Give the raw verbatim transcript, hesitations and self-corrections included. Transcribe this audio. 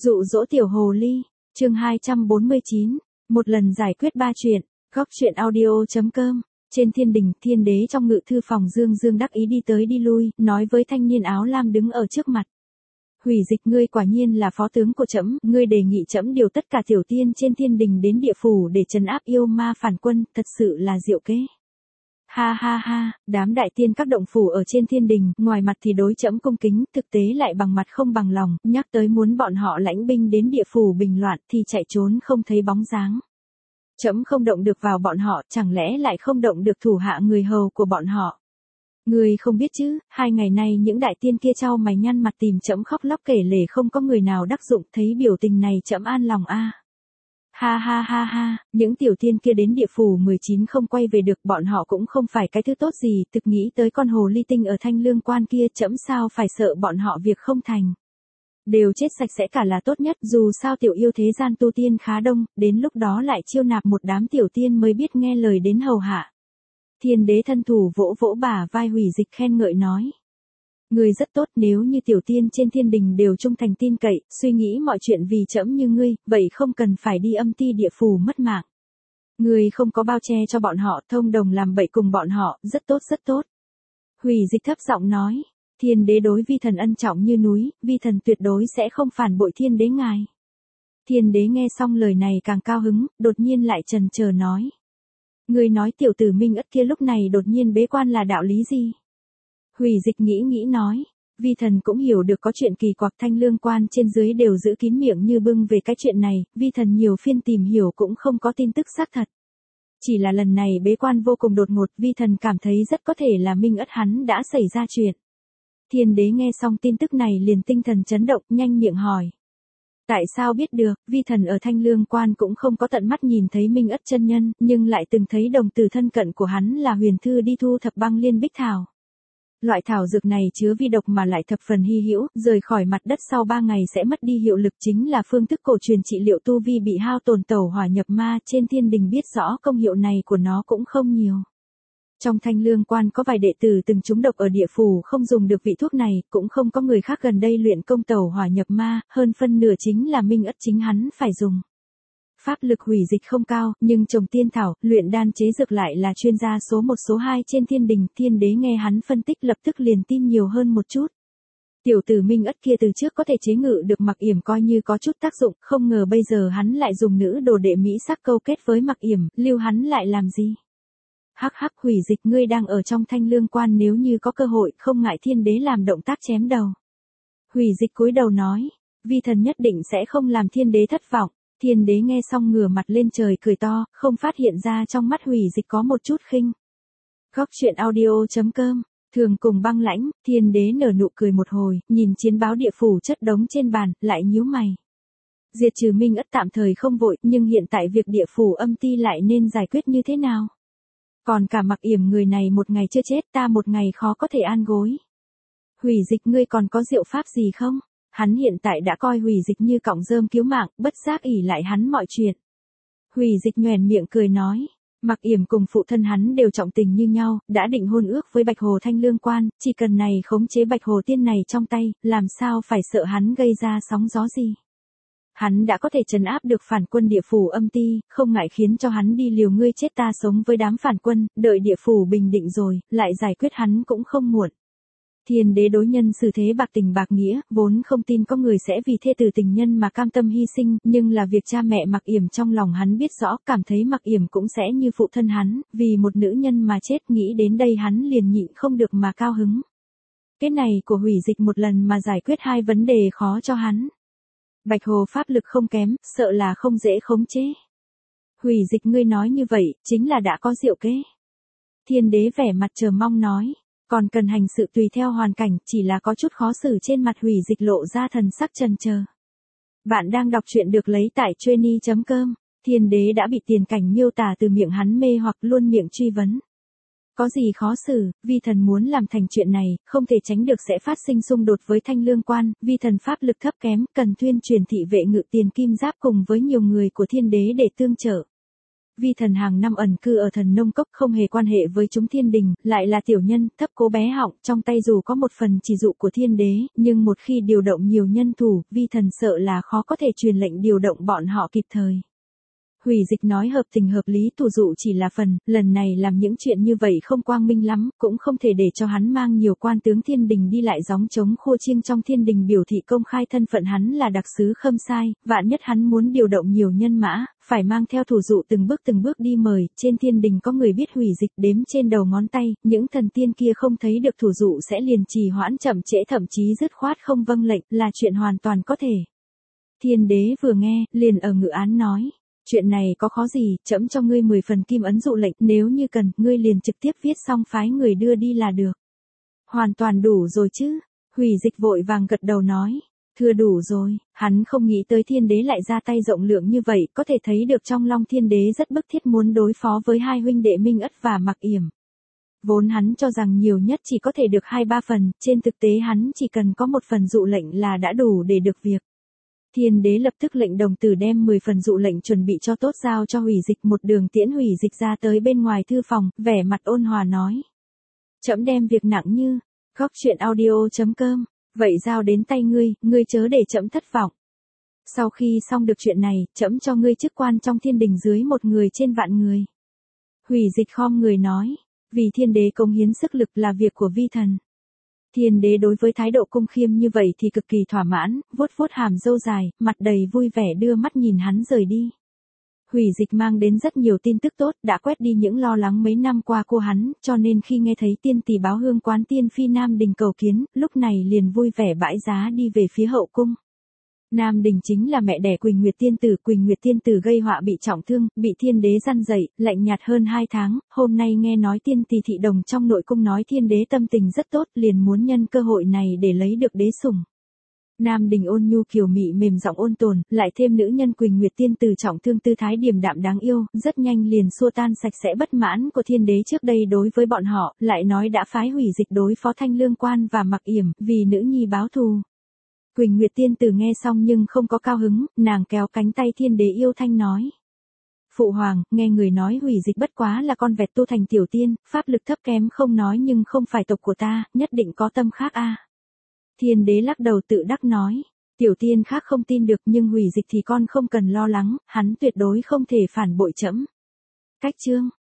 Dụ dỗ tiểu hồ ly, chương hai trăm bốn mươi chín, một lần giải quyết ba chuyện, góc chuyện audio.com. Trên thiên đình, thiên đế trong ngự thư phòng dương dương đắc ý đi tới đi lui, nói với thanh niên áo lam đứng ở trước mặt. Hủy Dịch, ngươi quả nhiên là phó tướng của trẫm, ngươi đề nghị trẫm điều tất cả tiểu tiên trên thiên đình đến địa phủ để trấn áp yêu ma phản quân, thật sự là diệu kế. Ha ha ha, đám đại tiên các động phủ ở trên thiên đình, ngoài mặt thì đối trẫm cung kính, thực tế lại bằng mặt không bằng lòng, nhắc tới muốn bọn họ lãnh binh đến địa phủ bình loạn thì chạy trốn không thấy bóng dáng. Trẫm không động được vào bọn họ, chẳng lẽ lại không động được thủ hạ người hầu của bọn họ? Ngươi không biết chứ, hai ngày nay những đại tiên kia trao mày nhăn mặt tìm trẫm khóc lóc kể lể không có người nào đắc dụng, thấy biểu tình này trẫm an lòng a. À. Ha ha ha ha, những tiểu tiên kia đến địa phủ mười chín không quay về được, bọn họ cũng không phải cái thứ tốt gì, thực nghĩ tới con hồ ly tinh ở Thanh Lương Quan kia, trẫm sao phải sợ bọn họ việc không thành. Đều chết sạch sẽ cả là tốt nhất, dù sao tiểu yêu thế gian tu tiên khá đông, đến lúc đó lại chiêu nạp một đám tiểu tiên mới biết nghe lời đến hầu hạ. Thiên đế thân thủ vỗ vỗ bả vai Hủy Dịch khen ngợi nói. Ngươi rất tốt, nếu như tiểu tiên trên thiên đình đều trung thành tin cậy, suy nghĩ mọi chuyện vì trẫm như ngươi, vậy không cần phải đi âm ti địa phủ mất mạng. Ngươi không có bao che cho bọn họ, thông đồng làm bậy cùng bọn họ, rất tốt rất tốt. Hủy Dịch thấp giọng nói. Thiên đế đối vi thần ân trọng như núi, vi thần tuyệt đối sẽ không phản bội thiên đế ngài. Thiên đế nghe xong lời này càng cao hứng, đột nhiên lại chần chờ nói. Ngươi nói tiểu tử Minh Ất kia lúc này đột nhiên bế quan là đạo lý gì? Hủy Dịch nghĩ nghĩ nói, vi thần cũng hiểu được có chuyện kỳ quặc, Thanh Lương Quan trên dưới đều giữ kín miệng như bưng về cái chuyện này, vi thần nhiều phiên tìm hiểu cũng không có tin tức xác thật. Chỉ là lần này bế quan vô cùng đột ngột, vi thần cảm thấy rất có thể là Minh Ất hắn đã xảy ra chuyện. Thiên đế nghe xong tin tức này liền tinh thần chấn động, nhanh miệng hỏi. Tại sao biết được, vi thần ở Thanh Lương Quan cũng không có tận mắt nhìn thấy Minh Ất chân nhân, nhưng lại từng thấy đồng tử thân cận của hắn là Huyền Thư đi thu thập băng liên bích thảo. Loại thảo dược này chứa vi độc mà lại thập phần hy hữu, rời khỏi mặt đất sau ba ngày sẽ mất đi hiệu lực, chính là phương thức cổ truyền trị liệu tu vi bị hao tổn tẩu hỏa nhập ma, trên thiên đình biết rõ công hiệu này của nó cũng không nhiều. Trong Thanh Lương Quan có vài đệ tử từng trúng độc ở địa phủ không dùng được vị thuốc này, cũng không có người khác gần đây luyện công tẩu hỏa nhập ma, hơn phân nửa chính là Minh Ất chính hắn phải dùng. Pháp lực Hủy Dịch không cao, nhưng trồng tiên thảo, luyện đan chế dược lại là chuyên gia số một số hai trên thiên đình, thiên đế nghe hắn phân tích lập tức liền tin nhiều hơn một chút. Tiểu tử Minh Ất kia từ trước có thể chế ngự được Mặc Yểm coi như có chút tác dụng, không ngờ bây giờ hắn lại dùng nữ đồ đệ mỹ sắc câu kết với Mặc Yểm, lưu hắn lại làm gì? Hắc hắc, Hủy Dịch, ngươi đang ở trong Thanh Lương Quan, nếu như có cơ hội không ngại thiên đế làm động tác chém đầu. Hủy Dịch cúi đầu nói, vi thần nhất định sẽ không làm thiên đế thất vọng. Thiên đế nghe xong ngửa mặt lên trời cười to, không phát hiện ra trong mắt Hủy Dịch có một chút khinh. Góc chuyện audio.com. Thường cùng băng lãnh, thiên đế nở nụ cười một hồi, nhìn chiến báo địa phủ chất đống trên bàn, lại nhíu mày. Diệt trừ Minh Ất tạm thời không vội, nhưng hiện tại việc địa phủ âm ti lại nên giải quyết như thế nào? Còn cả Mặc Yểm người này một ngày chưa chết, ta một ngày khó có thể an gối. Hủy Dịch, ngươi còn có diệu pháp gì không? Hắn hiện tại đã coi Hủy Dịch như cọng rơm cứu mạng, bất giác ỷ lại hắn mọi chuyện. Hủy Dịch nhoẻn miệng cười nói, Mặc Yểm cùng phụ thân hắn đều trọng tình như nhau, đã định hôn ước với Bạch Hồ Thanh Lương Quan, chỉ cần này khống chế Bạch Hồ Tiên này trong tay, làm sao phải sợ hắn gây ra sóng gió gì. Hắn đã có thể trấn áp được phản quân địa phủ âm ti, không ngại khiến cho hắn đi liều ngươi chết ta sống với đám phản quân, đợi địa phủ bình định rồi, lại giải quyết hắn cũng không muộn. Thiên đế đối nhân xử thế bạc tình bạc nghĩa, vốn không tin có người sẽ vì thê tử tình nhân mà cam tâm hy sinh, nhưng là việc cha mẹ Mặc Yểm trong lòng hắn biết rõ, cảm thấy Mặc Yểm cũng sẽ như phụ thân hắn, vì một nữ nhân mà chết, nghĩ đến đây hắn liền nhịn không được mà cao hứng. Cái này của Hủy Dịch một lần mà giải quyết hai vấn đề khó cho hắn. Bạch Hồ pháp lực không kém, sợ là không dễ khống chế. Hủy Dịch, ngươi nói như vậy, chính là đã có diệu kế. Thiên đế vẻ mặt chờ mong nói, còn cần hành sự tùy theo hoàn cảnh, chỉ là có chút khó xử, trên mặt Hủy Dịch lộ ra thần sắc chần chờ. Bạn đang đọc truyện được lấy tại Trenny chấm com, thiên đế đã bị tiền cảnh miêu tả từ miệng hắn mê hoặc, luôn miệng truy vấn. Có gì khó xử, vi thần muốn làm thành chuyện này, không thể tránh được sẽ phát sinh xung đột với Thanh Lương Quan, vi thần pháp lực thấp kém, cần tuyên truyền thị vệ ngự tiền kim giáp cùng với nhiều người của thiên đế để tương trợ. Vi Thần hàng năm ẩn cư ở Thần Nông Cốc, không hề quan hệ với chúng thiên đình, lại là tiểu nhân, thấp cố bé họng, trong tay dù có một phần chỉ dụ của thiên đế, nhưng một khi điều động nhiều nhân thủ, Vi Thần sợ là khó có thể truyền lệnh điều động bọn họ kịp thời. Hủy Dịch nói hợp tình hợp lý, thủ dụ chỉ là phần, lần này làm những chuyện như vậy không quang minh lắm, cũng không thể để cho hắn mang nhiều quan tướng thiên đình đi lại gióng trống khua chiêng trong thiên đình biểu thị công khai thân phận hắn là đặc sứ Khâm Sai, vạn nhất hắn muốn điều động nhiều nhân mã, phải mang theo thủ dụ từng bước từng bước đi mời, trên thiên đình có người biết Hủy Dịch đếm trên đầu ngón tay, những thần tiên kia không thấy được thủ dụ sẽ liền trì hoãn chậm trễ thậm chí dứt khoát không vâng lệnh, là chuyện hoàn toàn có thể. Thiên đế vừa nghe, liền ở ngự án nói. Chuyện này có khó gì, trẫm cho ngươi mười phần kim ấn dụ lệnh, nếu như cần, ngươi liền trực tiếp viết xong phái người đưa đi là được. Hoàn toàn đủ rồi chứ, Hủy Dịch vội vàng gật đầu nói, thưa đủ rồi, hắn không nghĩ tới thiên đế lại ra tay rộng lượng như vậy, có thể thấy được trong lòng thiên đế rất bức thiết muốn đối phó với hai huynh đệ Minh Ất và Mặc Yểm. Vốn hắn cho rằng nhiều nhất chỉ có thể được hai ba phần, trên thực tế hắn chỉ cần có một phần dụ lệnh là đã đủ để được việc. Thiên đế lập tức lệnh đồng tử đem mười phần dụ lệnh chuẩn bị cho tốt giao cho Hủy Dịch, một đường tiễn Hủy Dịch ra tới bên ngoài thư phòng, vẻ mặt ôn hòa nói. Trẫm đem việc nặng như, góc truyện audio chấm com, vậy giao đến tay ngươi, ngươi chớ để trẫm thất vọng. Sau khi xong được chuyện này, trẫm cho ngươi chức quan trong thiên đình dưới một người trên vạn người. Hủy Dịch khom người nói, vì thiên đế cống hiến sức lực là việc của vi thần. Thiên đế đối với thái độ cung khiêm như vậy thì cực kỳ thỏa mãn, vuốt vuốt hàm râu dài, mặt đầy vui vẻ đưa mắt nhìn hắn rời đi. Hủy Dịch mang đến rất nhiều tin tức tốt, đã quét đi những lo lắng mấy năm qua của hắn, cho nên khi nghe thấy tiên tỷ báo hương quán tiên phi Nam Đình cầu kiến, lúc này liền vui vẻ bãi giá đi về phía hậu cung. Nam Đình chính là mẹ đẻ Quỳnh Nguyệt Tiên Tử, Quỳnh Nguyệt Tiên Tử gây họa bị trọng thương, bị thiên đế răn dạy, lạnh nhạt hơn hai tháng, hôm nay nghe nói tiên tỷ thị đồng trong nội cung nói thiên đế tâm tình rất tốt, liền muốn nhân cơ hội này để lấy được đế sủng. Nam Đình ôn nhu kiều mị mềm giọng ôn tồn, lại thêm nữ nhân Quỳnh Nguyệt Tiên Tử trọng thương tư thái điềm đạm đáng yêu, rất nhanh liền xua tan sạch sẽ bất mãn của thiên đế trước đây đối với bọn họ, lại nói đã phái Hủy Dịch đối phó Thanh Lương Quan và Mặc Yểm, vì nữ nhi báo thù. Quỳnh Nguyệt Tiên Tử nghe xong nhưng không có cao hứng, nàng kéo cánh tay thiên đế yêu thanh nói. Phụ hoàng, nghe người nói Hủy Dịch bất quá là con vẹt tu thành tiểu tiên, pháp lực thấp kém không nói nhưng không phải tộc của ta, nhất định có tâm khác a. À. Thiên đế lắc đầu tự đắc nói, tiểu tiên khác không tin được nhưng Hủy Dịch thì con không cần lo lắng, hắn tuyệt đối không thể phản bội trẫm. Cách chương